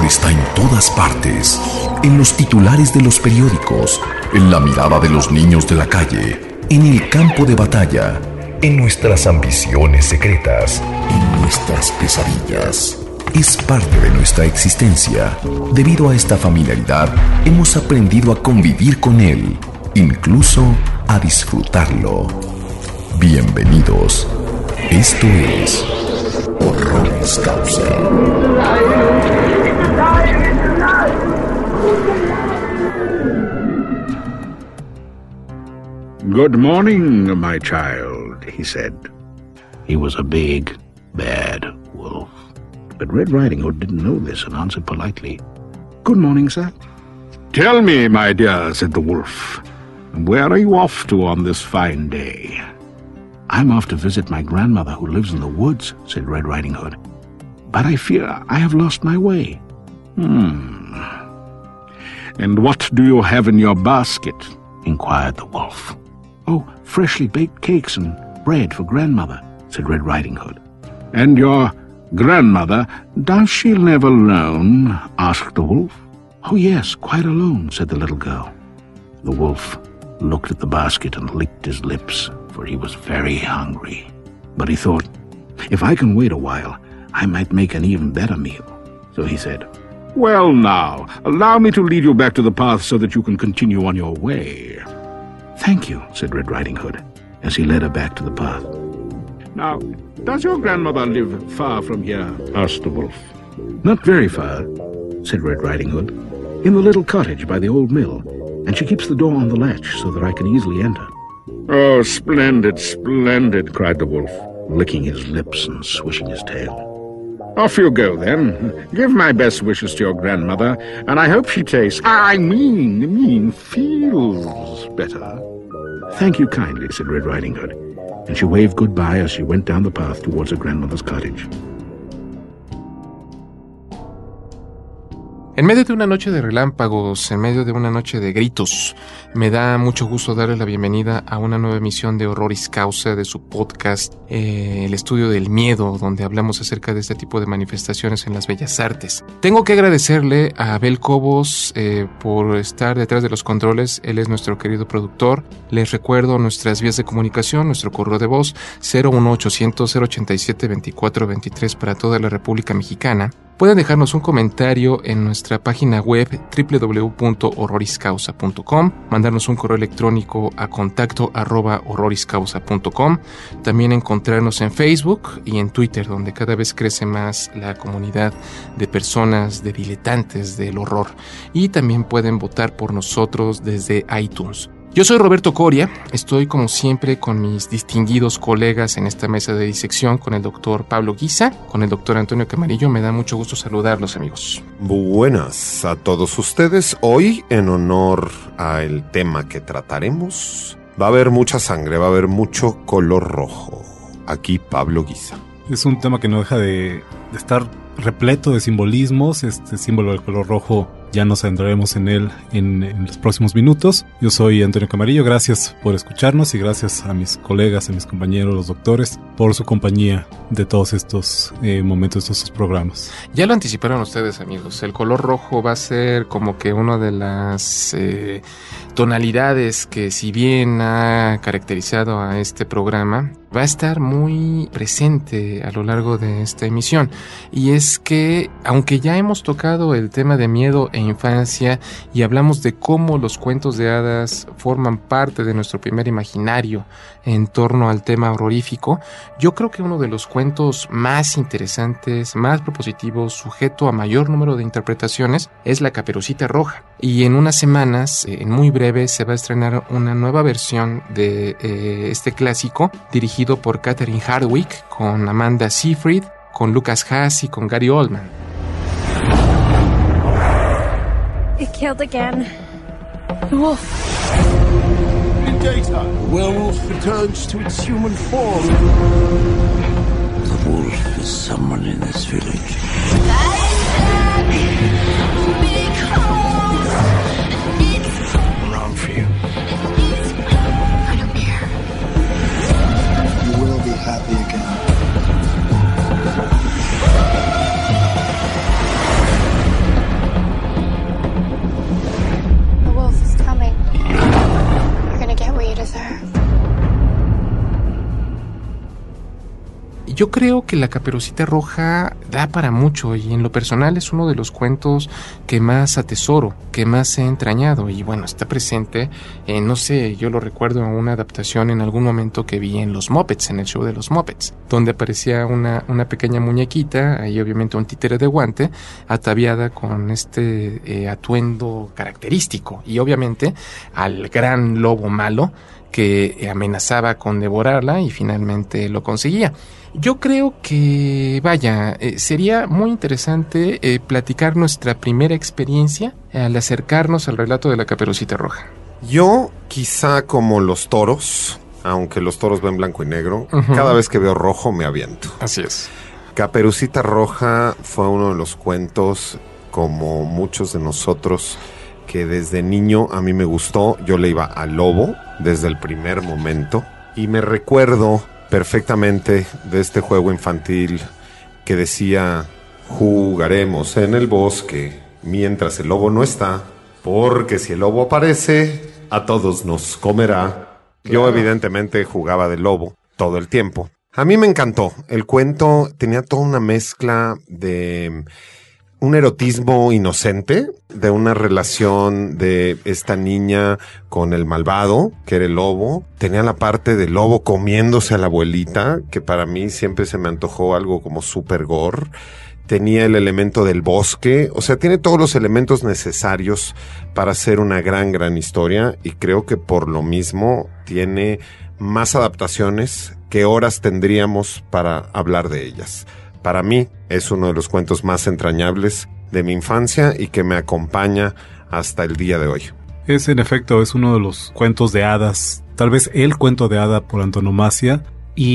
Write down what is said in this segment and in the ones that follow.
horror está en todas partes, en los titulares de los periódicos, en la mirada de los niños de la calle, en el campo de batalla, en nuestras ambiciones secretas, en nuestras pesadillas. Es parte de nuestra existencia. Debido a esta familiaridad, hemos aprendido a convivir con él, incluso a disfrutarlo. Bienvenidos. Esto es Horroris Causa. Good morning, my child, he said. He was a big, bad wolf. But Red Riding Hood didn't know this and answered politely. Good morning, sir. Tell me, my dear, said the wolf, where are you off to on this fine day? I'm off to visit my grandmother who lives in the woods, said Red Riding Hood. But I fear I have lost my way. And what do you have in your basket? Inquired the wolf. Oh, freshly baked cakes and bread for grandmother, said Red Riding Hood. And your grandmother, does she live alone? Asked the wolf. Oh, yes, quite alone, said the little girl. The wolf looked at the basket and licked his lips, for he was very hungry. But he thought, if I can wait a while, I might make an even better meal. So he said, Well now, allow me to lead you back to the path so that you can continue on your way. Thank you, said Red Riding Hood, as he led her back to the path. Now, does your grandmother live far from here? Asked the wolf. Not very far, said Red Riding Hood. In the little cottage by the old mill, and she keeps the door on the latch so that I can easily enter. Oh, splendid, splendid, cried the wolf, licking his lips and swishing his tail. Off you go, then. Give my best wishes to your grandmother, and I hope she tastes, feels better. Thank you kindly, said Red Riding Hood, and she waved goodbye as she went down the path towards her grandmother's cottage. En medio de una noche de relámpagos, en medio de una noche de gritos, me da mucho gusto darle la bienvenida a una nueva emisión de Horroris Causa, de su podcast, El Estudio del Miedo, donde hablamos acerca de este tipo de manifestaciones en las bellas artes. Tengo que agradecerle a Abel Cobos por estar detrás de los controles. Él es nuestro querido productor. Les recuerdo nuestras vías de comunicación, nuestro correo de voz 01800-087-2423 para toda la República Mexicana. Pueden dejarnos un comentario en nuestra página web www.horroriscausa.com, mandarnos un correo electrónico a contacto@horroriscausa.com, también encontrarnos en Facebook y en Twitter, donde cada vez crece más la comunidad de personas, de diletantes del horror, y también pueden votar por nosotros desde iTunes. Yo soy Roberto Coria, estoy como siempre con mis distinguidos colegas en esta mesa de disección, con el doctor Pablo Guisa, con el doctor Antonio Camarillo. Me da mucho gusto saludarlos, amigos. Buenas a todos ustedes. Hoy, en honor al tema que trataremos, va a haber mucha sangre, va a haber mucho color rojo. Aquí Pablo Guisa. Es un tema que no deja de estar repleto de simbolismos. Este símbolo del color rojo ya nos adentraremos en él en los próximos minutos. Yo soy Antonio Camarillo, gracias por escucharnos y gracias a mis colegas, a mis compañeros, los doctores, por su compañía de todos estos momentos, de estos programas. Ya lo anticiparon ustedes, amigos. El color rojo va a ser como que una de las tonalidades que, si bien ha caracterizado a este programa, va a estar muy presente a lo largo de esta emisión. Y es que, aunque ya hemos tocado el tema de miedo e infancia y hablamos de cómo los cuentos de hadas forman parte de nuestro primer imaginario en torno al tema horrorífico, yo creo que uno de los cuentos más interesantes, más propositivos, sujeto a mayor número de interpretaciones, es La Caperucita Roja. Y en unas semanas, en muy breve, se va a estrenar una nueva versión de este clásico, dirigido por Catherine Hardwicke, con Amanda Seyfried, con Lucas Haas y con Gary Oldman. It killed again. The wolf. In daytime, the werewolf returns to its human form. The wolf is someone in this village. Around for you. I don't care. You will be happy again. Yo creo que La Caperucita Roja da para mucho y en lo personal es uno de los cuentos que más atesoro, que más he entrañado y bueno, está presente, no sé, yo lo recuerdo en una adaptación en algún momento que vi en los Muppets, en el show de los Muppets, donde aparecía una pequeña muñequita, ahí obviamente un títere de guante, ataviada con este atuendo característico y obviamente al gran lobo malo que amenazaba con devorarla y finalmente lo conseguía. Yo creo que, vaya, sería muy interesante platicar nuestra primera experiencia al acercarnos al relato de La Caperucita Roja. Yo, quizá como los toros, aunque los toros ven blanco y negro, cada vez que veo rojo me aviento. Así es. Caperucita Roja fue uno de los cuentos, como muchos de nosotros, que desde niño a mí me gustó. Yo le iba al lobo desde el primer momento y me recuerdo perfectamente de este juego infantil que decía: jugaremos en el bosque mientras el lobo no está, porque si el lobo aparece, a todos nos comerá. Yo evidentemente jugaba de lobo todo el tiempo. A mí me encantó. El cuento tenía toda una mezcla de un erotismo inocente, de una relación de esta niña con el malvado, que era el lobo. Tenía la parte del lobo comiéndose a la abuelita, que para mí siempre se me antojó algo como super gore. Tenía el elemento del bosque, o sea, tiene todos los elementos necesarios para hacer una gran historia, y creo que por lo mismo tiene más adaptaciones que horas tendríamos para hablar de ellas. Para mí es uno de los cuentos más entrañables de mi infancia y que me acompaña hasta el día de hoy. Es en efecto, es uno de los cuentos de hadas, tal vez el cuento de hada por antonomasia,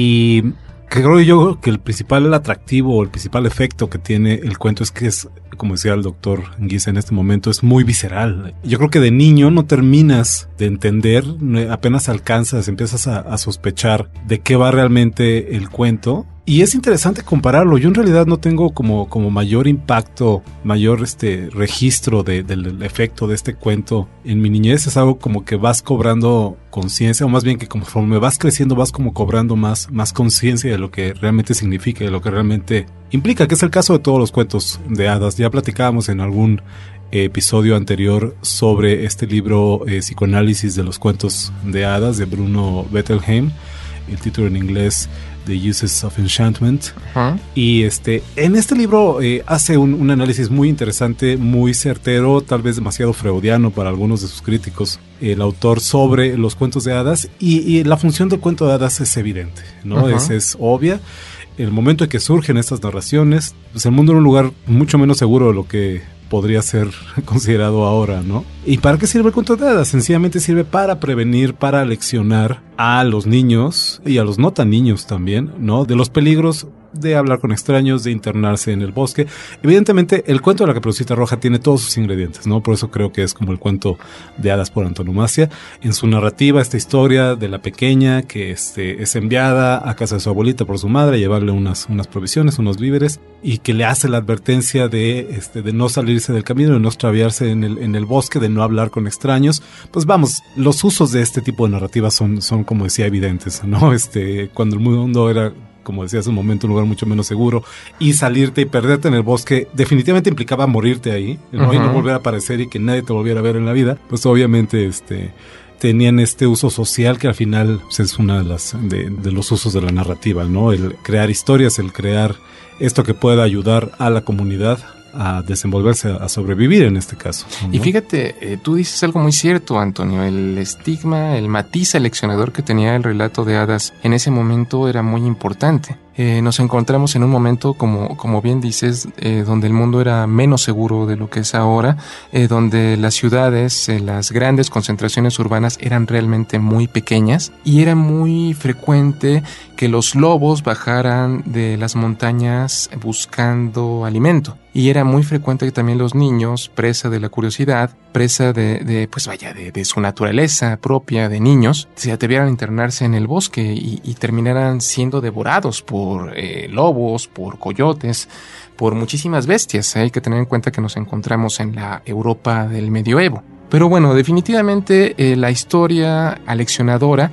y creo yo que el principal atractivo o el principal efecto que tiene el cuento es que es, como decía el doctor Guisa en este momento, es muy visceral. Yo creo que de niño no terminas de entender, apenas alcanzas, empiezas a sospechar de qué va realmente el cuento. Y es interesante compararlo. Yo en realidad no tengo como mayor impacto, mayor registro del efecto de este cuento en mi niñez. Es algo como que vas cobrando conciencia, o más bien que conforme vas creciendo vas como cobrando más conciencia de lo que realmente significa, de lo que realmente implica, que es el caso de todos los cuentos de hadas. Ya platicábamos en algún episodio anterior sobre este libro Psicoanálisis de los cuentos de hadas de Bruno Bettelheim, el título en inglés The Uses of Enchantment. Y en este libro hace un análisis muy interesante, muy certero, tal vez demasiado freudiano para algunos de sus críticos, el autor, sobre los cuentos de hadas, y la función del cuento de hadas es evidente, ¿no? Es obvia. El momento en que surgen estas narraciones, pues el mundo era un lugar mucho menos seguro de lo que podría ser considerado ahora, ¿no? ¿Y para qué sirve el cuento de hadas? Sencillamente sirve para prevenir, para leccionar a los niños y a los no tan niños también, ¿no? De los peligros de hablar con extraños, de internarse en el bosque. Evidentemente, el cuento de La Caperucita Roja tiene todos sus ingredientes, ¿no? Por eso creo que es como el cuento de hadas por antonomasia. En su narrativa, esta historia de la pequeña que es enviada a casa de su abuelita por su madre a llevarle unas provisiones, unos víveres, y que le hace la advertencia de no salirse del camino, de no extraviarse en el bosque, de no hablar con extraños. Pues vamos, los usos de este tipo de narrativa son como decía, evidentes, ¿no? Cuando el mundo era, como decía hace un momento, un lugar mucho menos seguro, y salirte y perderte en el bosque definitivamente implicaba morirte ahí, ¿no? Y no volver a aparecer y que nadie te volviera a ver en la vida. Pues obviamente tenían este uso social que al final pues, es una de los usos de la narrativa, ¿no? El crear historias, el crear esto que pueda ayudar a la comunidad a desenvolverse, a sobrevivir en este caso, ¿no? Y fíjate, tú dices algo muy cierto, Antonio. El estigma, el matiz seleccionador que tenía el relato de hadas en ese momento era muy importante. Nos encontramos en un momento, como bien dices, donde el mundo era menos seguro de lo que es ahora, donde las ciudades, las grandes concentraciones urbanas eran realmente muy pequeñas, y era muy frecuente que los lobos bajaran de las montañas buscando alimento. Y era muy frecuente que también los niños, presa de la curiosidad, presa de su naturaleza propia de niños, se atrevieran a internarse en el bosque y terminaran siendo devorados por lobos, por coyotes, por muchísimas bestias. Hay que tener en cuenta que nos encontramos en la Europa del medioevo. Pero bueno, definitivamente la historia aleccionadora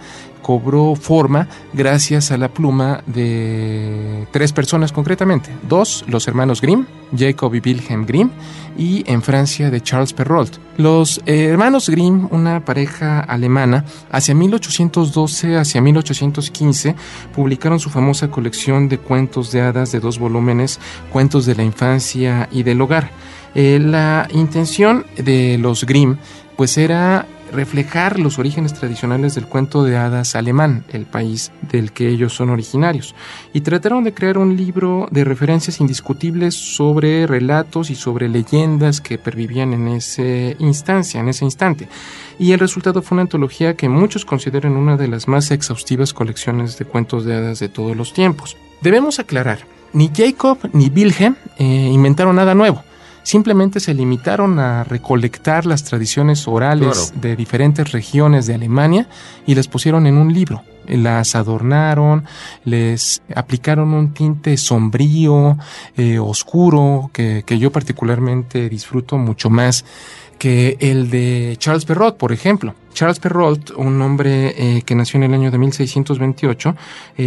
cobró forma gracias a la pluma de 3 personas concretamente. 2, los hermanos Grimm, Jacob y Wilhelm Grimm, y en Francia de Charles Perrault. Los hermanos Grimm, una pareja alemana, hacia 1812, hacia 1815, publicaron su famosa colección de cuentos de hadas de 2 volúmenes, Cuentos de la infancia y del hogar. La intención de los Grimm pues era reflejar los orígenes tradicionales del cuento de hadas alemán, el país del que ellos son originarios, y trataron de crear un libro de referencias indiscutibles sobre relatos y sobre leyendas que pervivían en ese instante. Y el resultado fue una antología que muchos consideran una de las más exhaustivas colecciones de cuentos de hadas de todos los tiempos. Debemos aclarar, ni Jacob ni Wilhelm inventaron nada nuevo. Simplemente se limitaron a recolectar las tradiciones orales de diferentes regiones de Alemania y las pusieron en un libro. Las adornaron, les aplicaron un tinte sombrío, oscuro, que yo particularmente disfruto mucho más que el de Charles Perrault, por ejemplo. Charles Perrault, un hombre que nació en el año de 1628,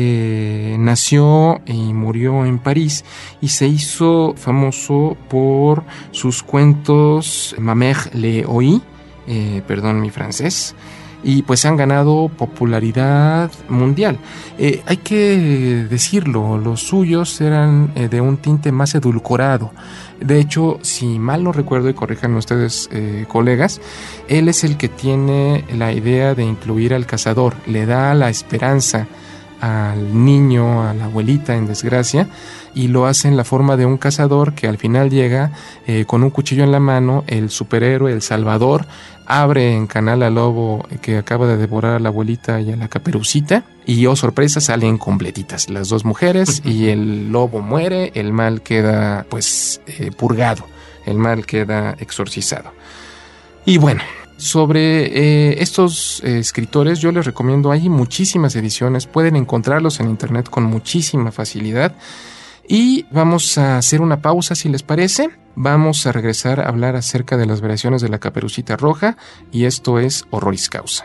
nació y murió en París y se hizo famoso por sus cuentos Ma mère le oí, perdón mi francés, y pues han ganado popularidad mundial. Hay que decirlo, los suyos eran de un tinte más edulcorado. De hecho, si mal no recuerdo, y corríjanme ustedes, colegas, él es el que tiene la idea de incluir al cazador, le da la esperanza al niño, a la abuelita en desgracia, y lo hace en la forma de un cazador que al final llega con un cuchillo en la mano, el superhéroe, el salvador, abre en canal al lobo que acaba de devorar a la abuelita y a la Caperucita, y oh sorpresa, salen completitas las 2 mujeres y el lobo muere, el mal queda pues purgado, el mal queda exorcizado. Y bueno, sobre estos escritores yo les recomiendo, hay muchísimas ediciones, pueden encontrarlos en internet con muchísima facilidad. Y vamos a hacer una pausa, si les parece. Vamos a regresar a hablar acerca de las variaciones de la Caperucita Roja, y esto es Horroris Causa.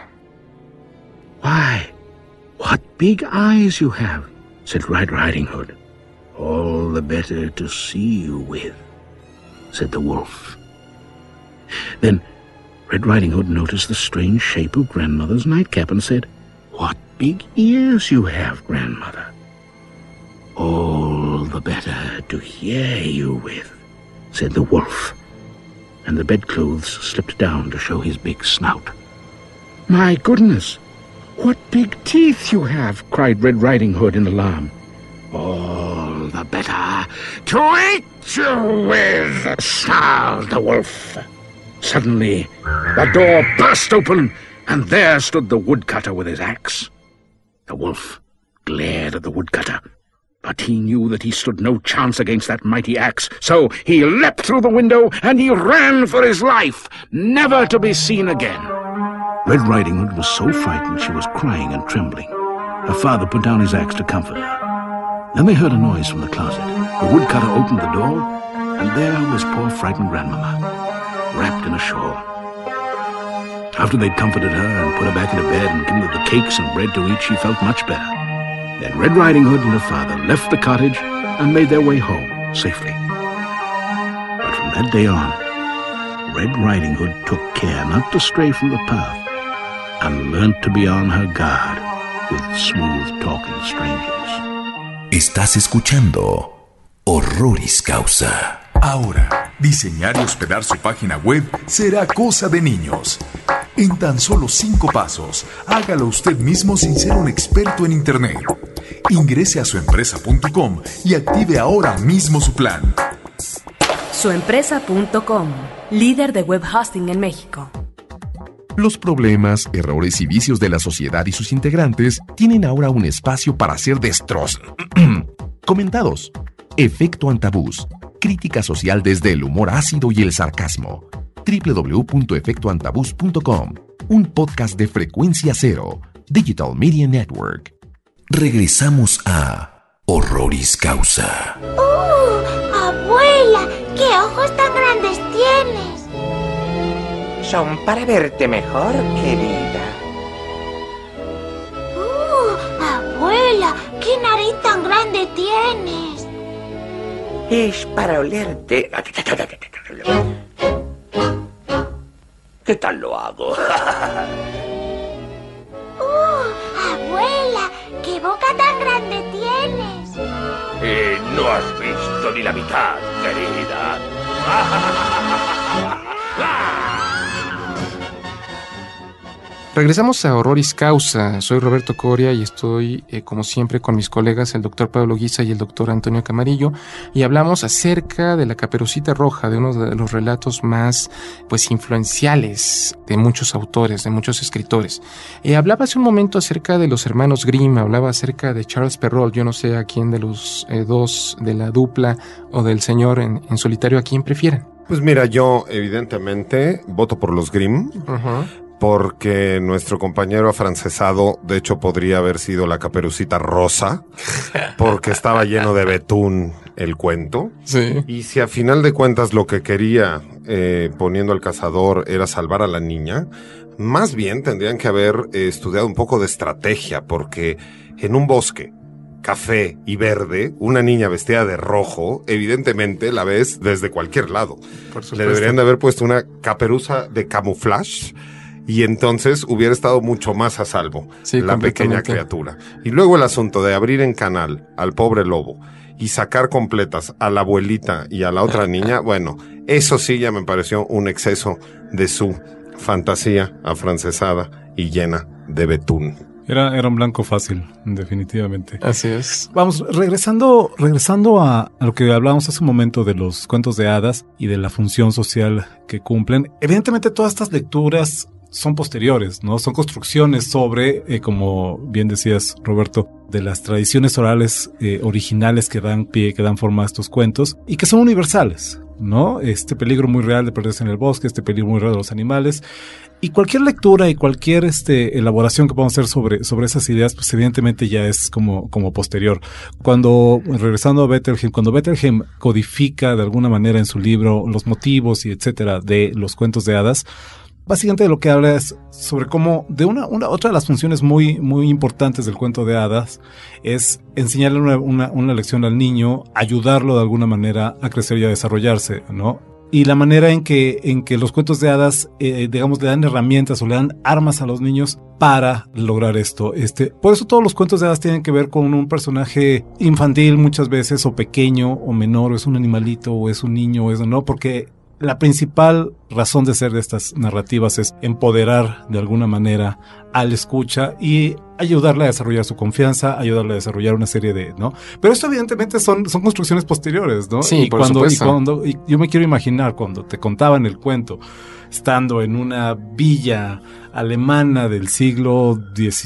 Why, what big eyes you have, said Red Riding Hood. All the better to see you with, said the wolf. Then Red Riding Hood noticed the strange shape of Grandmother's nightcap and said, What big ears you have, Grandmother. All the better to hear you with, said the wolf, and the bedclothes slipped down to show his big snout. My goodness, what big teeth you have, cried Red Riding Hood in alarm. All the better to eat you with, snarled the wolf. Suddenly, the door burst open, and there stood the woodcutter with his axe. The wolf glared at the woodcutter, but he knew that he stood no chance against that mighty axe, so he leapt through the window and he ran for his life, never to be seen again. Red Riding Hood was so frightened she was crying and trembling. Her father put down his axe to comfort her. Then they heard a noise from the closet. The woodcutter opened the door, and there was poor frightened Grandmama, wrapped in a shawl. After they'd comforted her and put her back into bed and given her the cakes and bread to eat, she felt much better. Then Red Riding Hood and her father left the cottage and made their way home safely. But from that day on, Red Riding Hood took care not to stray from the path and learned to be on her guard with smooth-talking strangers. Estás escuchando Horroris Causa. Ahora, diseñar y hospedar su página web será cosa de niños. En tan solo 5 pasos, hágalo usted mismo sin ser un experto en Internet. Ingrese a suempresa.com y active ahora mismo su plan. Suempresa.com, líder de web hosting en México. Los problemas, errores y vicios de la sociedad y sus integrantes tienen ahora un espacio para ser comentados. Efecto Antabús. Crítica social desde el humor ácido y el sarcasmo. www.efectoantabús.com. Un podcast de Frecuencia Cero, Digital Media Network. Regresamos a Horroris Causa. ¡Abuela! ¡Qué ojos tan grandes tienes! Son para verte mejor, querida. tan grande tienes? Es para olerte. ¿Qué tal lo hago? Abuela, ¿qué boca tan grande tienes? No has visto ni la mitad, querida. Regresamos a Horroris Causa. Soy Roberto Coria y estoy, como siempre, con mis colegas, el doctor Pablo Guisa y el doctor Antonio Camarillo, y hablamos acerca de La Caperucita Roja, de uno de los relatos más, influenciales de muchos autores, de muchos escritores. Hablaba hace un momento acerca de los hermanos Grimm, hablaba acerca de Charles Perrault. Yo no sé a quién de los dos, de la dupla o del señor en solitario, a quién prefieren. Pues mira, yo evidentemente voto por los Grimm. Porque nuestro compañero afrancesado, de hecho, podría haber sido La Caperucita Rosa, porque estaba lleno de betún el cuento. Sí. Y si a final de cuentas lo que quería, poniendo al cazador, era salvar a la niña, más bien tendrían que haber estudiado un poco de estrategia, porque en un bosque, café y verde, una niña vestida de rojo, evidentemente la ves desde cualquier lado. Por supuesto. Le deberían de haber puesto una caperuza de camuflaje, y entonces hubiera estado mucho más a salvo, sí, la pequeña criatura. Y luego el asunto de abrir en canal al pobre lobo y sacar completas a la abuelita y a la otra niña, bueno, eso sí ya me pareció un exceso de su fantasía afrancesada y llena de betún. Era un blanco fácil, definitivamente. Así es. Vamos, regresando a lo que hablábamos hace un momento de los cuentos de hadas y de la función social que cumplen. Evidentemente todas estas lecturas son posteriores, ¿no? Son construcciones sobre, como bien decías, Roberto, de las tradiciones orales originales que dan pie, que dan forma a estos cuentos y que son universales, ¿no? Este peligro muy real de perderse en el bosque, este peligro muy real de los animales, y cualquier lectura y cualquier elaboración que podamos hacer sobre esas ideas, pues evidentemente ya es como posterior. Regresando a Bettelheim, cuando Bettelheim codifica de alguna manera en su libro los motivos y etcétera de los cuentos de hadas, básicamente de lo que habla es sobre cómo otra de las funciones muy, muy importantes del cuento de hadas es enseñarle una lección al niño, ayudarlo de alguna manera a crecer y a desarrollarse, ¿no? Y la manera en que los cuentos de hadas, digamos, le dan herramientas o le dan armas a los niños para lograr esto. Por eso todos los cuentos de hadas tienen que ver con un personaje infantil muchas veces, o pequeño, o menor, o es un animalito, o es un niño, o eso, ¿no? Porque la principal razón de ser de estas narrativas es empoderar de alguna manera al escucha y ayudarle a desarrollar su confianza, ayudarle a desarrollar una serie de, ¿no? Pero esto evidentemente son construcciones posteriores, ¿no? Sí, por supuesto. Y yo me quiero imaginar cuando te contaban el cuento, estando en una villa alemana del siglo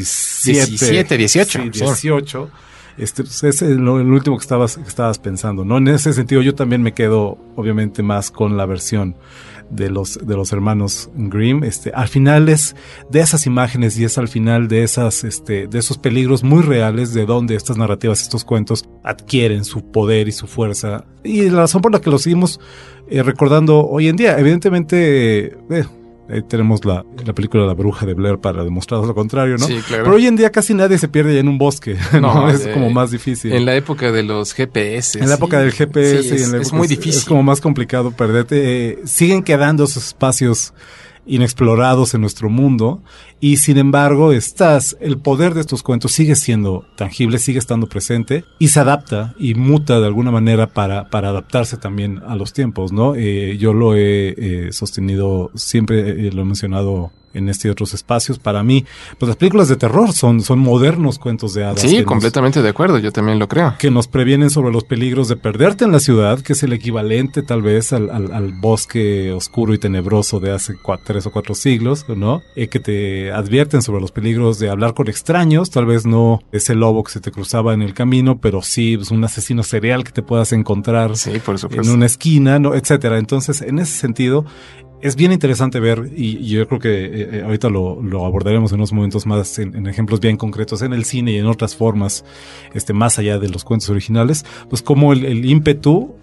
XVII, XVIII. Es lo último que estabas pensando, ¿no? En ese sentido yo también me quedo obviamente más con la versión de los hermanos Grimm. Al final es de esas imágenes y es al final de esos peligros muy reales de donde estas narrativas, estos cuentos adquieren su poder y su fuerza. Y la razón por la que lo seguimos recordando hoy en día, evidentemente, tenemos la película La Bruja de Blair para demostrar lo contrario, ¿no? Sí, claro. Pero hoy en día casi nadie se pierde ya en un bosque, ¿no? Es como más difícil. En la época de los GPS. En la época del GPS. Sí, es muy difícil. Es como más complicado perderte. Siguen quedando esos espacios inexplorados en nuestro mundo y sin embargo el poder de estos cuentos sigue siendo tangible, sigue estando presente y se adapta y muta de alguna manera para adaptarse también a los tiempos, ¿no? Yo lo he sostenido siempre, lo he mencionado en este y otros espacios. Para mí, pues las películas de terror son modernos cuentos de hadas. Sí, completamente de acuerdo, yo también lo creo. Que nos previenen sobre los peligros de perderte en la ciudad, que es el equivalente tal vez al bosque oscuro y tenebroso de hace 3 o 4 siglos, ¿no? Que te advierten sobre los peligros de hablar con extraños, tal vez no ese lobo que se te cruzaba en el camino, pero sí pues, un asesino serial que te puedas encontrar por supuesto, en una esquina, ¿no? Etcétera. Entonces, en ese sentido, es bien interesante ver, y yo creo que ahorita lo abordaremos en unos momentos más en ejemplos bien concretos en el cine y en otras formas, más allá de los cuentos originales, pues como el ímpetu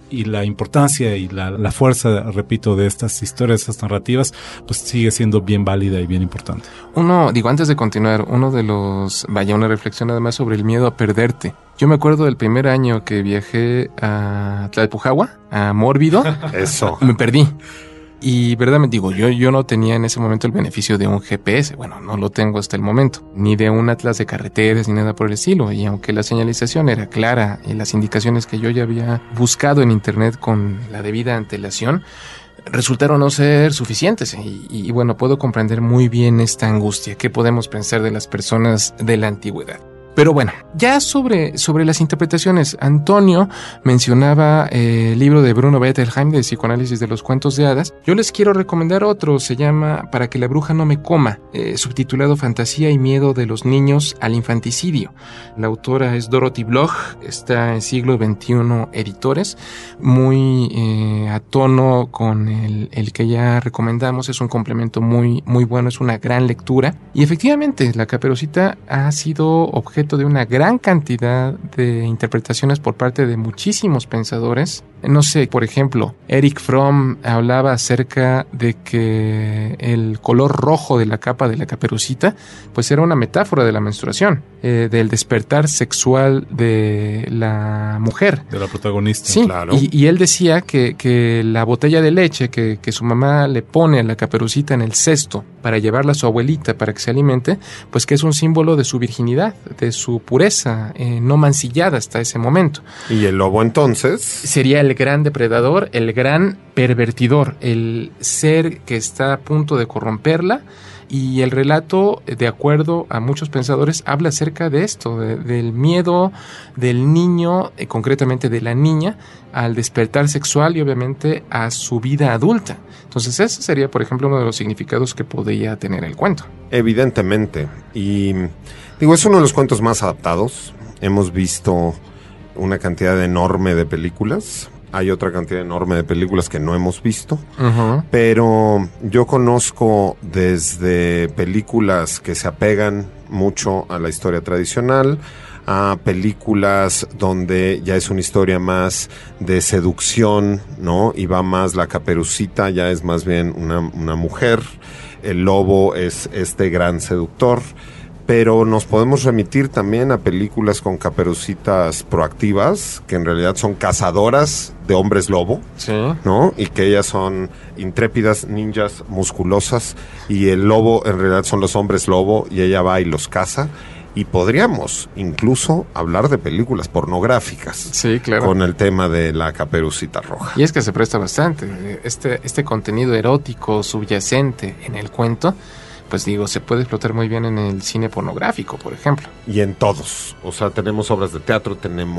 y la importancia y la fuerza, repito, de estas historias, estas narrativas, pues sigue siendo bien válida y bien importante. Antes de continuar, una reflexión además sobre el miedo a perderte. Yo me acuerdo del primer año que viajé a Tlalpujahua, a Mórbido. Eso. Me perdí. Y verdaderamente yo no tenía en ese momento el beneficio de un GPS. Bueno, no lo tengo hasta el momento. Ni de un atlas de carreteras, ni nada por el estilo. Y aunque la señalización era clara y las indicaciones que yo ya había buscado en internet con la debida antelación, resultaron no ser suficientes. Y bueno, puedo comprender muy bien esta angustia. ¿Qué podemos pensar de las personas de la antigüedad? Pero bueno, ya sobre las interpretaciones, Antonio mencionaba el libro de Bruno Bettelheim de psicoanálisis de los cuentos de hadas. Yo les quiero recomendar otro, se llama Para que la bruja no me coma, subtitulado Fantasía y miedo de los niños al infanticidio. La autora es Dorothy Bloch, está en Siglo XXI Editores, muy a tono con el que ya recomendamos, es un complemento muy, muy bueno, es una gran lectura. Y efectivamente, La Caperucita ha sido objeto de una gran cantidad de interpretaciones por parte de muchísimos pensadores. No sé, por ejemplo, Erich Fromm hablaba acerca de que el color rojo de la capa de la Caperucita pues era una metáfora de la menstruación, del despertar sexual de la mujer. De la protagonista. Sí, claro. Y él decía que la botella de leche que su mamá le pone a la Caperucita en el cesto para llevarla a su abuelita para que se alimente, pues que es un símbolo de su virginidad, de su pureza, no mancillada hasta ese momento. ¿Y el lobo entonces? Sería el gran depredador, el gran pervertidor, el ser que está a punto de corromperla. Y el relato, de acuerdo a muchos pensadores, habla acerca de esto, del miedo del niño, concretamente de la niña, al despertar sexual y obviamente a su vida adulta. Entonces ese sería, por ejemplo, uno de los significados que podría tener el cuento. Evidentemente. Y es uno de los cuentos más adaptados. Hemos visto una cantidad enorme de películas. Hay otra cantidad enorme de películas que no hemos visto, pero yo conozco desde películas que se apegan mucho a la historia tradicional, a películas donde ya es una historia más de seducción, ¿no? Y va más la Caperucita, ya es más bien una mujer, el lobo es este gran seductor. Pero nos podemos remitir también a películas con caperucitas proactivas, que en realidad son cazadoras de hombres lobo, sí, ¿no? Y que ellas son intrépidas ninjas musculosas, y el lobo en realidad son los hombres lobo, y ella va y los caza. Y podríamos incluso hablar de películas pornográficas, sí, claro, con el tema de la Caperucita Roja. Y es que se presta bastante. Este contenido erótico subyacente en el cuento, pues se puede explotar muy bien en el cine pornográfico, por ejemplo. Y en todos. O sea, tenemos obras de teatro,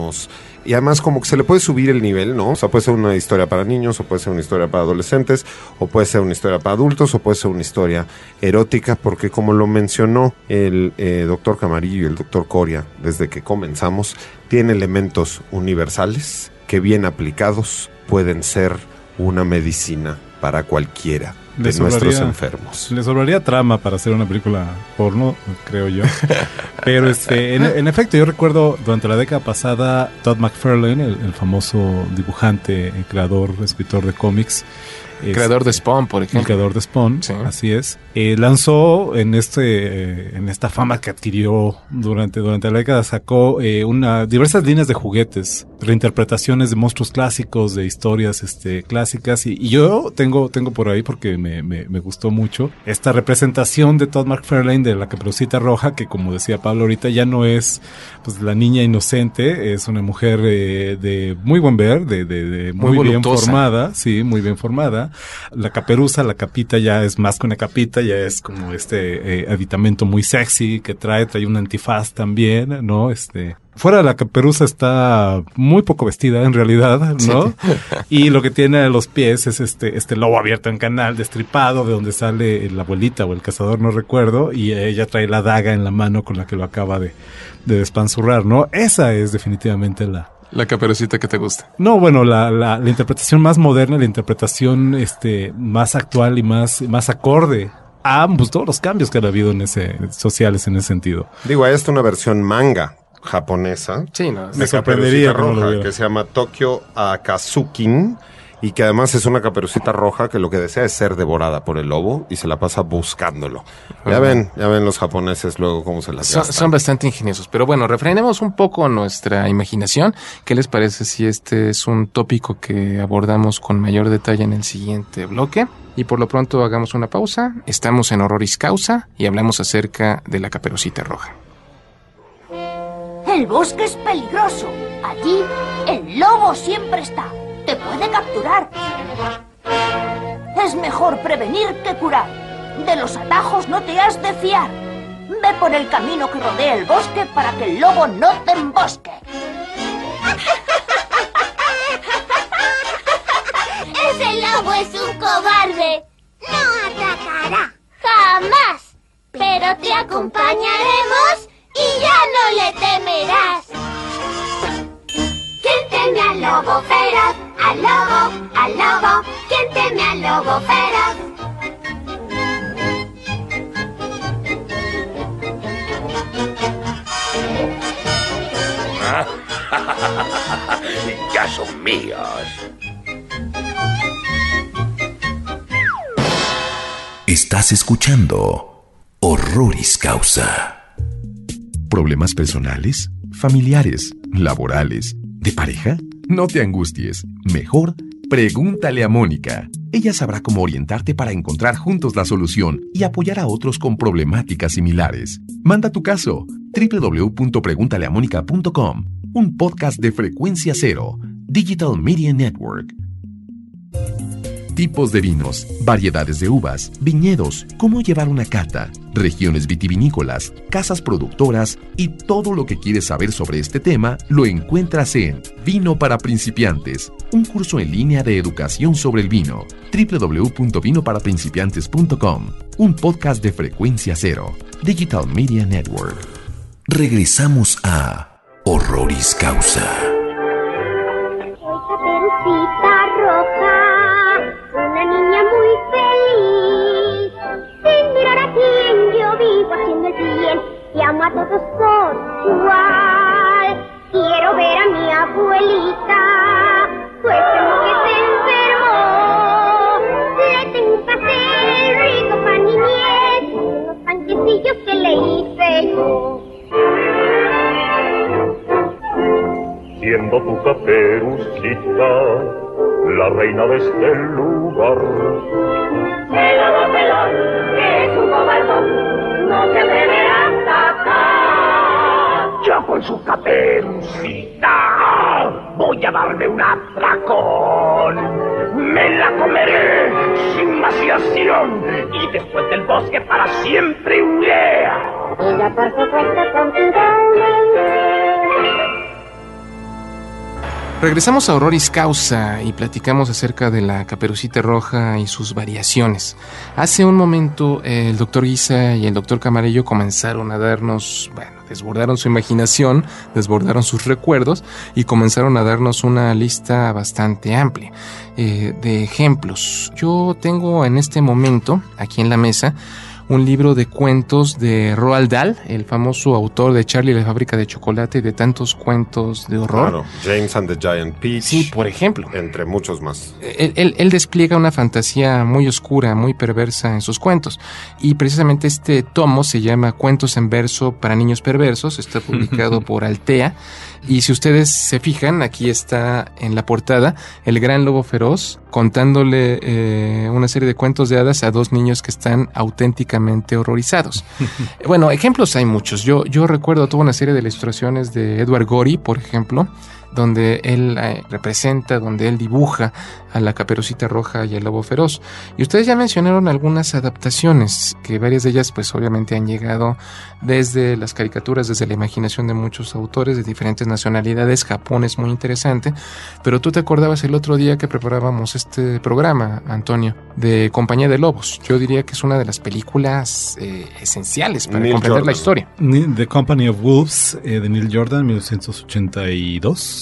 y además como que se le puede subir el nivel, ¿no? O sea, puede ser una historia para niños, o puede ser una historia para adolescentes, o puede ser una historia para adultos, o puede ser una historia erótica, porque como lo mencionó el doctor Camarillo y el doctor Coria, desde que comenzamos, tiene elementos universales que bien aplicados pueden ser una medicina para cualquiera de nuestros enfermos. Les sobraría trama para hacer una película porno, creo yo. Pero en efecto, yo recuerdo durante la década pasada, Todd McFarlane, el famoso dibujante, creador, escritor de cómics, creador de Spawn, por ejemplo. El creador de Spawn, sí, así es. Lanzó en esta fama que adquirió durante la década, sacó diversas líneas de juguetes, reinterpretaciones de monstruos clásicos, de historias clásicas, y yo tengo por ahí, porque me gustó mucho, esta representación de Todd McFarlane de la Caperucita Roja, que como decía Pablo ahorita, ya no es pues la niña inocente, es una mujer de muy buen ver, de muy bien formada, sí, muy bien formada. La caperuza, la capita ya es más que una capita, ya es como aditamento muy sexy que trae un antifaz también, ¿no? Fuera de la caperuza está muy poco vestida en realidad, ¿no? Sí. Y lo que tiene a los pies es este lobo abierto en canal, destripado, de donde sale la abuelita o el cazador, no recuerdo, y ella trae la daga en la mano con la que lo acaba de despanzurrar, ¿no? Esa es definitivamente la Caperucita que te gusta. No, bueno, la interpretación más moderna, la interpretación más actual y más acorde a pues, todos los cambios que han habido sociales en ese sentido. Hay hasta una versión manga japonesa. Sí, no, me sorprendería Caperucita Roja, que se llama Tokyo Akazukin, y que además es una caperucita roja que lo que desea es ser devorada por el lobo y se la pasa buscándolo. Ya ven los japoneses luego cómo se las gastan. Son bastante ingeniosos, pero bueno, refrenemos un poco nuestra imaginación. ¿Qué les parece si este es un tópico que abordamos con mayor detalle en el siguiente bloque? Y por lo pronto hagamos una pausa. Estamos en Horroris Causa y hablamos acerca de la Caperucita Roja. El bosque es peligroso. Allí el lobo siempre está. Te puede capturar. Es mejor prevenir que curar. De los atajos no te has de fiar. Ve por el camino que rodea el bosque para que el lobo no te embosque. ¡Ese lobo es un cobarde! ¡No atacará! ¡Jamás! Pero te acompañaremos y ya no le temerás. ¿Quién teme al lobo feroz? ¡Al lobo! ¡Al lobo! ¿Quién teme al lobo feroz? Ya son míos. Estás escuchando Horroris Causa. ¿Problemas personales, familiares, laborales, de pareja? No te angusties. Mejor, pregúntale a Mónica. Ella sabrá cómo orientarte para encontrar juntos la solución y apoyar a otros con problemáticas similares. Manda tu caso. www.preguntaleamónica.com. Un podcast de Frecuencia Cero, Digital Media Network. Tipos de vinos, variedades de uvas, viñedos, cómo llevar una cata, regiones vitivinícolas, casas productoras y todo lo que quieres saber sobre este tema lo encuentras en Vino para Principiantes, un curso en línea de educación sobre el vino. www.vinoparaprincipiantes.com. Un podcast de Frecuencia Cero, Digital Media Network. Regresamos a Horroris Causa. Caperucita Roja, una niña muy feliz. Sin mirar a quién, yo vivo haciendo el bien y amo a todos por igual. Quiero ver a mi abuelita, pues tengo que se enfermó. Le tengo un pastel rico para niñez, unos panquecillos que le hice yo. Siendo tu Caperucita la reina de este lugar. El lobo pelón es un cobardón, no se atreverá a atacar. Yo con su Caperucita voy a darle un atracón. Me la comeré sin vaciación y después del bosque para siempre huiré. Ella por supuesto contigo. Regresamos a Horroris Causa y platicamos acerca de la Caperucita Roja y sus variaciones. Hace un momento el doctor Guisa y el doctor Camarillo comenzaron a darnos, desbordaron su imaginación, desbordaron sus recuerdos y comenzaron a darnos una lista bastante amplia de ejemplos. Yo tengo en este momento, aquí en la mesa, un libro de cuentos de Roald Dahl, el famoso autor de Charlie y la fábrica de chocolate y de tantos cuentos de horror. Claro, James and the Giant Peach. Sí, por ejemplo. Entre muchos más. Él despliega una fantasía muy oscura, muy perversa en sus cuentos. Y precisamente este tomo se llama Cuentos en verso para niños perversos. Está publicado por Altea. Y si ustedes se fijan, aquí está en la portada el gran lobo feroz contándole una serie de cuentos de hadas a dos niños que están auténticamente horrorizados. Bueno, ejemplos hay muchos. Yo recuerdo toda una serie de ilustraciones de Edward Gorey, por ejemplo, donde él representa, donde él dibuja a la Caperucita Roja y el lobo feroz. Y ustedes ya mencionaron algunas adaptaciones, que varias de ellas pues obviamente han llegado desde las caricaturas, desde la imaginación de muchos autores de diferentes nacionalidades. Japón es muy interesante, pero tú te acordabas el otro día que preparábamos este programa, Antonio, de Compañía de Lobos. Yo diría que es una de las películas esenciales para comprender la historia. The Company of Wolves, de Neil Jordan, 1982.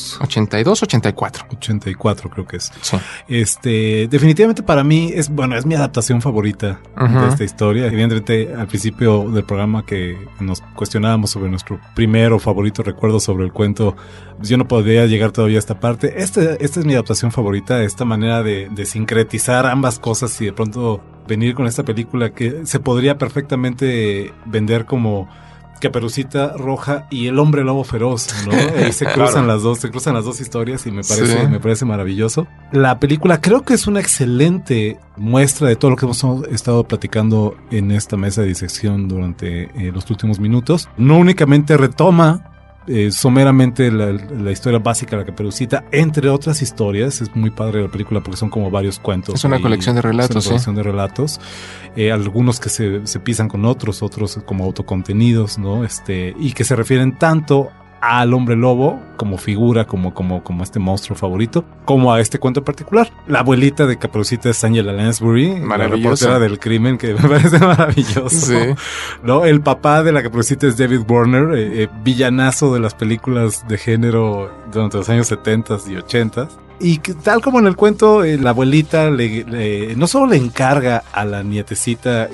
82, 84. 84 creo que es. Sí. Definitivamente para mí es mi adaptación favorita de esta historia. Evidentemente al principio del programa que nos cuestionábamos sobre nuestro primero favorito recuerdo sobre el cuento, pues yo no podría llegar todavía a esta parte. Esta es mi adaptación favorita, esta manera de sincretizar ambas cosas y de pronto venir con esta película que se podría perfectamente vender como Caperucita Roja y el Hombre Lobo Feroz, ¿no? Ahí se cruzan las dos historias y me parece maravilloso. La película creo que es una excelente muestra de todo lo que hemos estado platicando en esta mesa de disección durante los últimos minutos. No únicamente retoma someramente la historia básica de la Caperucita, entre otras historias. Es muy padre la película porque son como varios cuentos. Es una colección de relatos. Algunos que se pisan con otros como autocontenidos, ¿no? Y que se refieren tanto al hombre lobo como figura, como este monstruo favorito, como a este cuento en particular. La abuelita de Caperucita es Angela Lansbury, la reportera del crimen, que me parece maravilloso. Sí. ¿No? El papá de la Caperucita es David Warner, villanazo de las películas de género durante los años 70s y 80s. Y que, tal como en el cuento, la abuelita no solo le encarga a la nietecita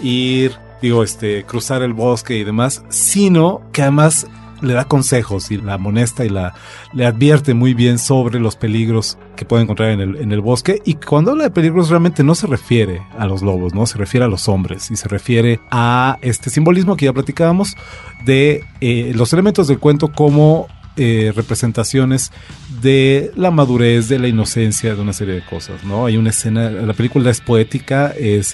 cruzar el bosque y demás, sino que además le da consejos y la amonesta y le advierte muy bien sobre los peligros que puede encontrar en el bosque. Y cuando habla de peligros realmente no se refiere a los lobos, ¿no? Se refiere a los hombres y se refiere a este simbolismo que ya platicábamos de los elementos del cuento como representaciones de la madurez, de la inocencia, de una serie de cosas, ¿no? Hay una escena, la película es poética, es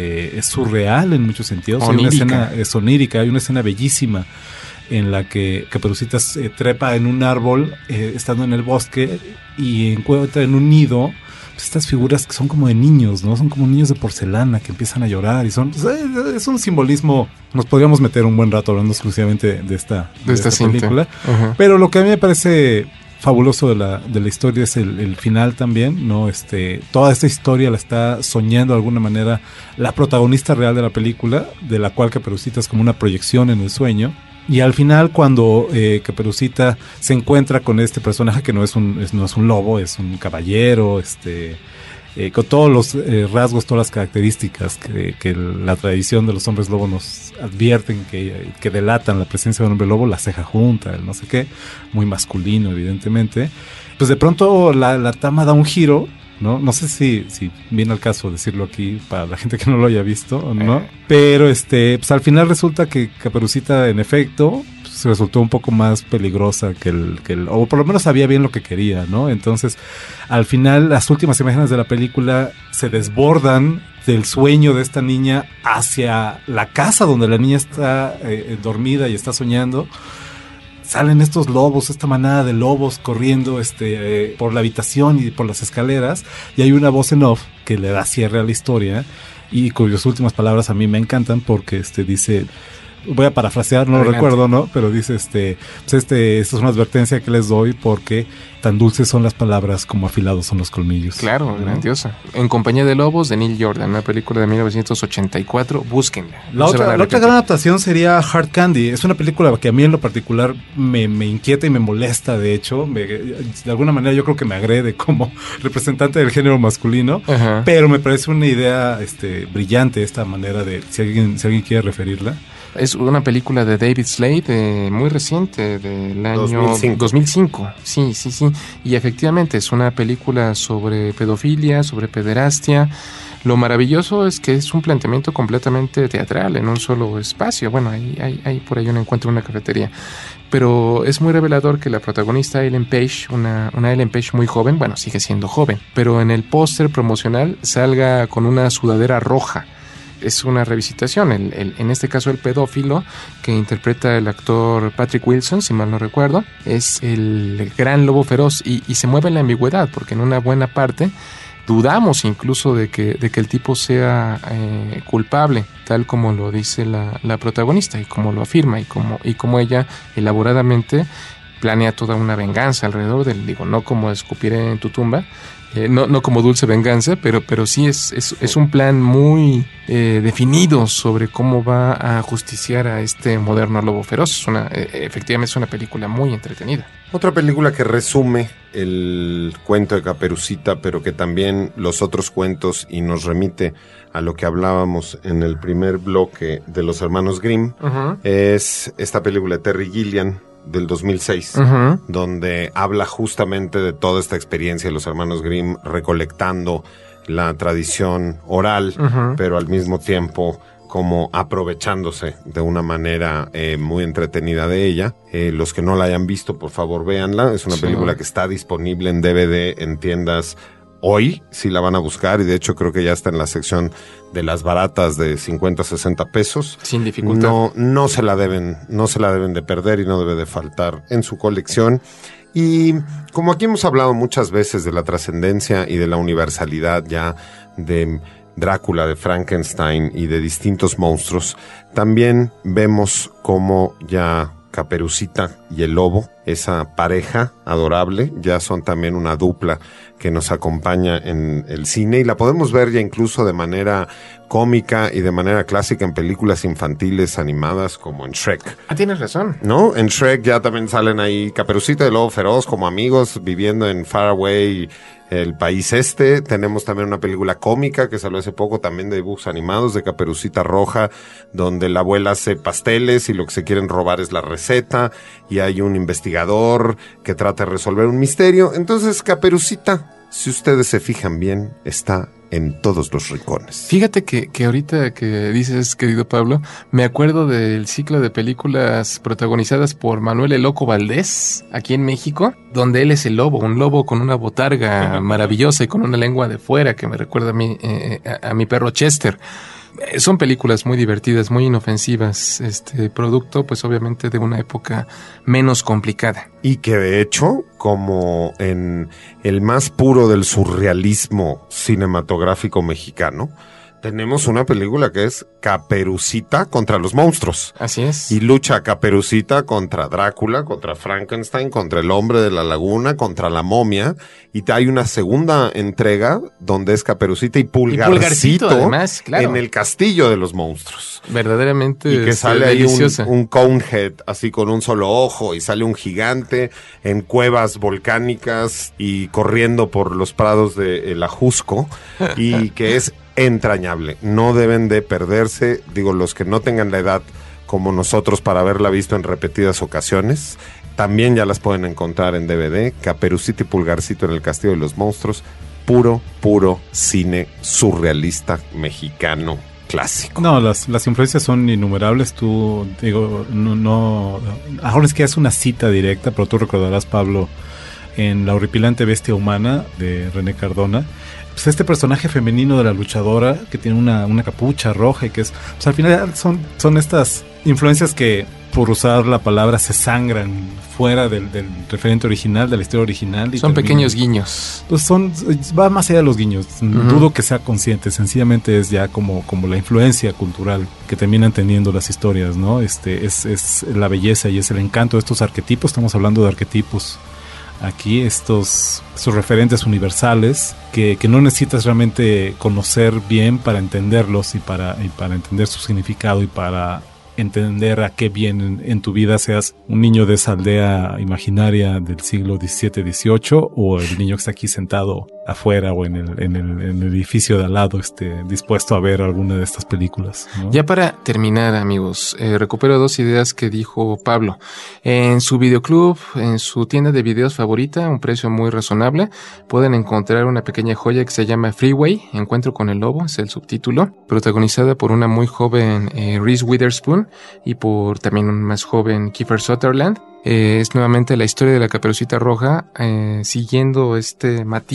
surreal en muchos sentidos. Hay una escena onírica, hay una escena bellísima en la que Caperucita trepa en un árbol estando en el bosque y encuentra en un nido pues, estas figuras que son como de niños, ¿no? Son como niños de porcelana que empiezan a llorar y es un simbolismo. Nos podríamos meter un buen rato hablando exclusivamente de esta película. Uh-huh. Pero lo que a mí me parece fabuloso de la historia es el final también, ¿no? Toda esta historia la está soñando de alguna manera la protagonista real de la película, de la cual Caperucita es como una proyección en el sueño. Y al final cuando Caperucita se encuentra con este personaje que no es un lobo, es un caballero, con todos los rasgos, todas las características que la tradición de los hombres lobo nos advierten que delatan la presencia de un hombre lobo, la ceja junta, el no sé qué, muy masculino evidentemente, pues de pronto la trama da un giro, ¿no? No sé si viene al caso decirlo aquí para la gente que no lo haya visto o no, pero pues al final resulta que Caperucita en efecto pues, resultó un poco más peligrosa que el o por lo menos sabía bien lo que quería, ¿no? Entonces al final las últimas imágenes de la película se desbordan del sueño de esta niña hacia la casa donde la niña está dormida y está soñando. Salen estos lobos, esta manada de lobos corriendo por la habitación y por las escaleras, y hay una voz en off que le da cierre a la historia y cuyas últimas palabras a mí me encantan porque dice, voy a parafrasear, no lo recuerdo, ¿no? Pero dice esta es una advertencia que les doy porque tan dulces son las palabras como afilados son los colmillos. Claro, ¿no? Grandiosa. En compañía de lobos, de Neil Jordan, una película de 1984, búsquenla. La otra gran adaptación sería Hard Candy. Es una película que a mí en lo particular me inquieta y me molesta, de hecho. De alguna manera yo creo que me agrede como representante del género masculino. Ajá. Pero me parece una idea brillante esta manera de, si alguien quiere referirla. Es una película de David Slade, muy reciente, del año 2005. Sí. Y efectivamente es una película sobre pedofilia, sobre pederastia. Lo maravilloso es que es un planteamiento completamente teatral en un solo espacio. Bueno, hay por ahí un encuentro en una cafetería. Pero es muy revelador que la protagonista Ellen Page, una Ellen Page muy joven, bueno, sigue siendo joven, pero en el póster promocional salga con una sudadera roja. Es una revisitación, en este caso el pedófilo que interpreta el actor Patrick Wilson, si mal no recuerdo, es el gran lobo feroz y se mueve en la ambigüedad, porque en una buena parte dudamos incluso de que el tipo sea culpable, tal como lo dice la protagonista y como lo afirma y como ella elaboradamente planea toda una venganza alrededor del, digo, no como escupiré en tu tumba, no como Dulce Venganza, pero sí es un plan muy definido sobre cómo va a justiciar a este moderno lobo feroz. Efectivamente es una película muy entretenida. Otra película que resume el cuento de Caperucita, pero que también los otros cuentos y nos remite a lo que hablábamos en el primer bloque de los hermanos Grimm, es esta película de Terry Gilliam del 2006, donde habla justamente de toda esta experiencia de los hermanos Grimm recolectando la tradición oral, pero al mismo tiempo como aprovechándose de una manera muy entretenida de ella. Los que no la hayan visto, por favor, véanla. Es una película que está disponible en DVD en tiendas hoy, si la van a buscar, y de hecho creo que ya está en la sección de las baratas de 50, 60 pesos. Sin dificultad. No se la deben de perder y no debe de faltar en su colección. Y como aquí hemos hablado muchas veces de la trascendencia y de la universalidad ya de Drácula, de Frankenstein y de distintos monstruos, también vemos cómo ya Caperucita y el lobo, esa pareja adorable, ya son también una dupla que nos acompaña en el cine y la podemos ver ya incluso de manera cómica y de manera clásica en películas infantiles animadas como en Shrek. Ah, tienes razón. ¿No? En Shrek ya también salen ahí Caperucita y el lobo feroz como amigos viviendo en Faraway, el país este. Tenemos también una película cómica que salió hace poco también de dibujos animados de Caperucita Roja, donde la abuela hace pasteles y lo que se quieren robar es la receta y hay un investigador que trata de resolver un misterio. Entonces Caperucita, si ustedes se fijan bien, está en todos los rincones. Fíjate que ahorita que dices, querido Pablo, me acuerdo del ciclo de películas protagonizadas por Manuel el Loco Valdés, aquí en México, donde él es el lobo, un lobo con una botarga maravillosa y con una lengua de fuera que me recuerda a mi perro Chester. Son películas muy divertidas, muy inofensivas, producto pues obviamente de una época menos complicada. Y que de hecho, como en el más puro del surrealismo cinematográfico mexicano, tenemos una película que es Caperucita contra los monstruos. Así es. Y lucha Caperucita contra Drácula, contra Frankenstein, contra el hombre de la laguna, contra la momia. Y hay una segunda entrega donde es Caperucita y Pulgarcito además, claro, en el castillo de los monstruos. Verdaderamente y que sale ahí deliciosa. un Conehead así con un solo ojo y sale un gigante en cuevas volcánicas y corriendo por los prados de el Ajusco y que es entrañable. No deben de perderse, digo, los que no tengan la edad como nosotros para haberla visto en repetidas ocasiones, también ya las pueden encontrar en DVD. Caperucita y Pulgarcito en el Castillo de los Monstruos, puro cine surrealista mexicano clásico. No, las influencias son innumerables. Tú, digo, no ahora es que es una cita directa, pero tú recordarás, Pablo, en La horripilante bestia humana de René Cardona, pues este personaje femenino de la luchadora que tiene una capucha roja y que es, pues al final son estas influencias que, por usar la palabra, se sangran fuera del referente original, de la historia original. Y son pequeños guiños. Pues va más allá de los guiños. Dudo que sea consciente, sencillamente es ya como la influencia cultural que terminan teniendo las historias, ¿no? Es la belleza y es el encanto de estos arquetipos. Estamos hablando de arquetipos aquí, estos referentes universales que no necesitas realmente conocer bien para entenderlos y para entender su significado y para entender a qué vienen en tu vida, seas un niño de esa aldea imaginaria del siglo XVII, XVIII o el niño que está aquí sentado afuera o en el edificio de al lado, dispuesto a ver alguna de estas películas, ¿no? Ya para terminar, amigos, recupero dos ideas que dijo Pablo. En su videoclub, en su tienda de videos favorita, a un precio muy razonable, pueden encontrar una pequeña joya que se llama Freeway, Encuentro con el Lobo, es el subtítulo, protagonizada por una muy joven Reese Witherspoon y por también un más joven Kiefer Sutherland. Es nuevamente la historia de la Caperucita Roja, siguiendo este matiz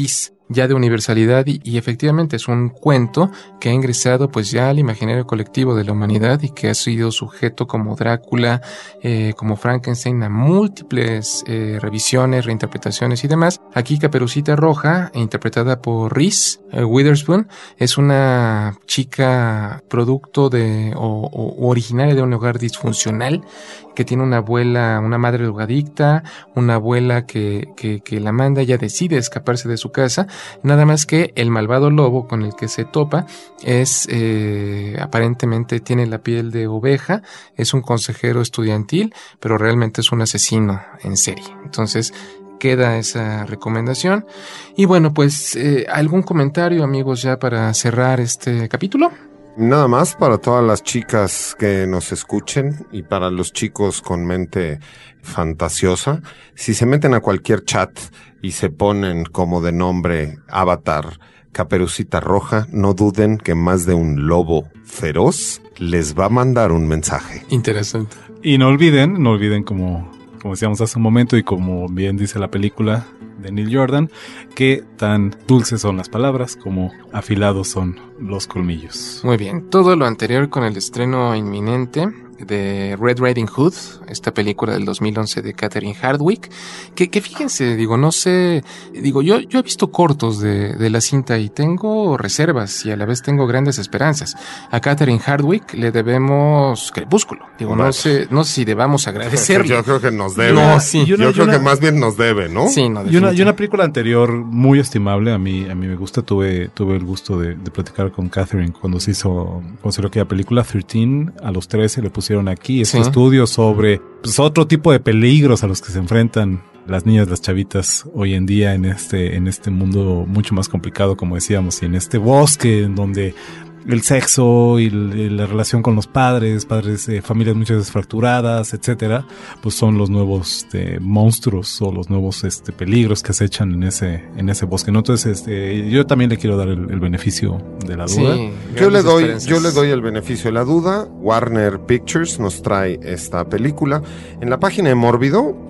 ya de universalidad y efectivamente es un cuento que ha ingresado pues ya al imaginario colectivo de la humanidad y que ha sido sujeto como Drácula, como Frankenstein a múltiples revisiones, reinterpretaciones y demás. Aquí Caperucita Roja, interpretada por Reese Witherspoon, es una chica producto de o originaria de un hogar disfuncional que tiene una abuela, una madre drogadicta, una abuela que la manda, ella decide escaparse de su casa, nada más que el malvado lobo con el que se topa es, aparentemente tiene la piel de oveja, es un consejero estudiantil, pero realmente es un asesino en serie. Entonces, queda esa recomendación. Y bueno, pues, ¿algún comentario, amigos, ya para cerrar este capítulo? Nada más para todas las chicas que nos escuchen y para los chicos con mente fantasiosa. Si se meten a cualquier chat y se ponen como de nombre avatar Caperucita Roja, no duden que más de un lobo feroz les va a mandar un mensaje. Interesante. Y no olviden como decíamos hace un momento y como bien dice la película de Neil Jordan, que tan dulces son las palabras como afilados son los colmillos. Muy bien, todo lo anterior con el estreno inminente de Red Riding Hood, esta película del 2011 de Catherine Hardwicke, que fíjense, no sé, yo he visto cortos de la cinta y tengo reservas y a la vez tengo grandes esperanzas. A Catherine Hardwicke le debemos Crepúsculo, no sé si debamos agradecerle. Yo creo que nos debe. No, sí. Yo creo que más bien nos debe, ¿no? Sí, no, y una película anterior muy estimable, a mí me gusta, tuve el gusto de platicar con Catherine cuando se hizo aquella película 13, a los 13 le pusieron aquí este estudio sobre otro tipo de peligros a los que se enfrentan las niñas, las chavitas hoy en día en este mundo mucho más complicado, como decíamos, y en este bosque en donde el sexo y la relación con los padres, familias muchas veces fracturadas, etcétera, pues son los nuevos monstruos o los nuevos peligros que acechan en ese bosque, ¿no? Entonces, yo también le quiero dar el beneficio de la duda. Sí, yo le doy el beneficio de la duda. Warner Pictures nos trae esta película. En la página de Mórbido,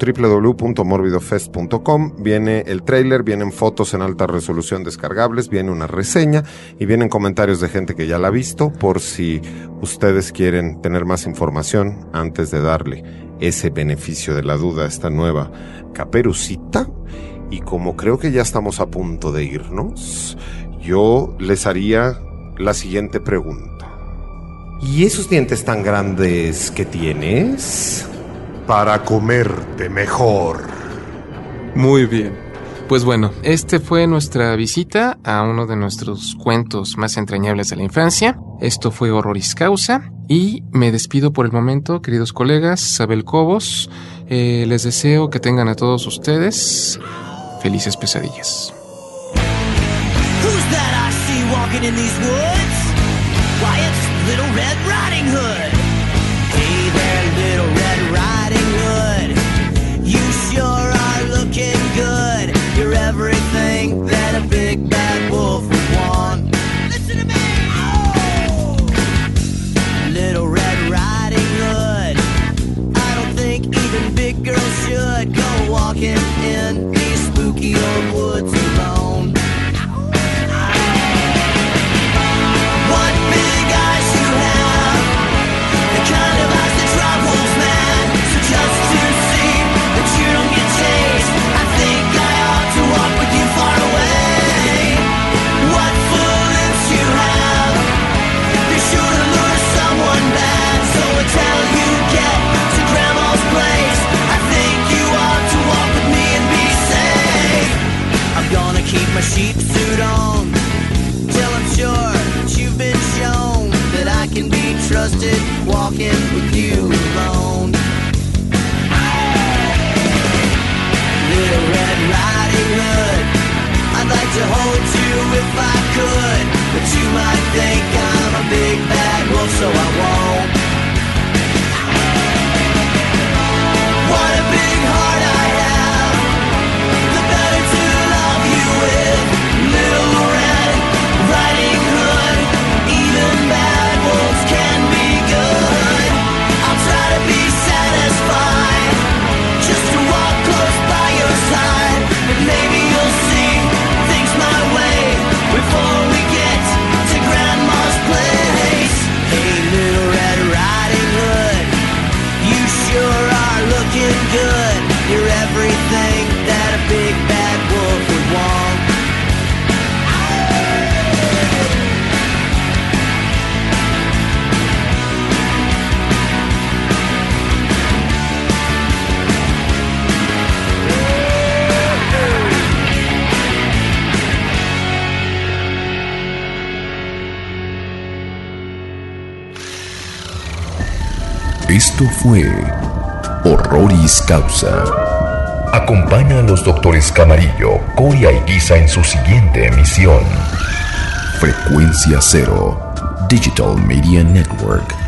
www.morbidofest.com, viene el tráiler, vienen fotos en alta resolución descargables, viene una reseña y vienen comentarios de gente que ya la ha visto, por si ustedes quieren tener más información antes de darle ese beneficio de la duda a esta nueva Caperucita. Y como creo que ya estamos a punto de irnos, yo les haría la siguiente pregunta. ¿Y esos dientes tan grandes que tienes? Para comerte mejor. Muy bien. Pues bueno, este fue nuestra visita a uno de nuestros cuentos más entrañables de la infancia. Esto fue Horroris Causa y me despido por el momento, queridos colegas, Sabel Cobos. Les deseo que tengan a todos ustedes felices pesadillas. Who's that I see walking in these woods? Why, it's Little Red Riding Hood. Hey there, Little Red Riding Hood. You sure are looking good. You're everything that a big bad wolf would want. Listen to me! Oh! Little Red Riding Hood. I don't think even big girls should go walking in these spooky old woods alone. What big eyes you have, the kind of eyes that drive wolves mad. So just to see that you don't get chased, I think I ought to walk with you far away. What full lips you have, you're sure to lure someone bad. So until you get to Grandma's place, I think you ought to walk with me and be safe. I'm gonna keep my sheep suit on till I'm sure that you've been shown that I can be trusted walking with you alone. Little Red Riding Hood, I'd like to hold you if I could, but you might think I'm a big bad wolf, so I won't. What a big heart I have, the better to love you with. Little Red Riding Hood, even bad wolves can be good. I'll try to be sad. Esto fue Horroris Causa. Acompaña a los doctores Camarillo, Coria y Guisa en su siguiente emisión. Frecuencia Cero, Digital Media Network.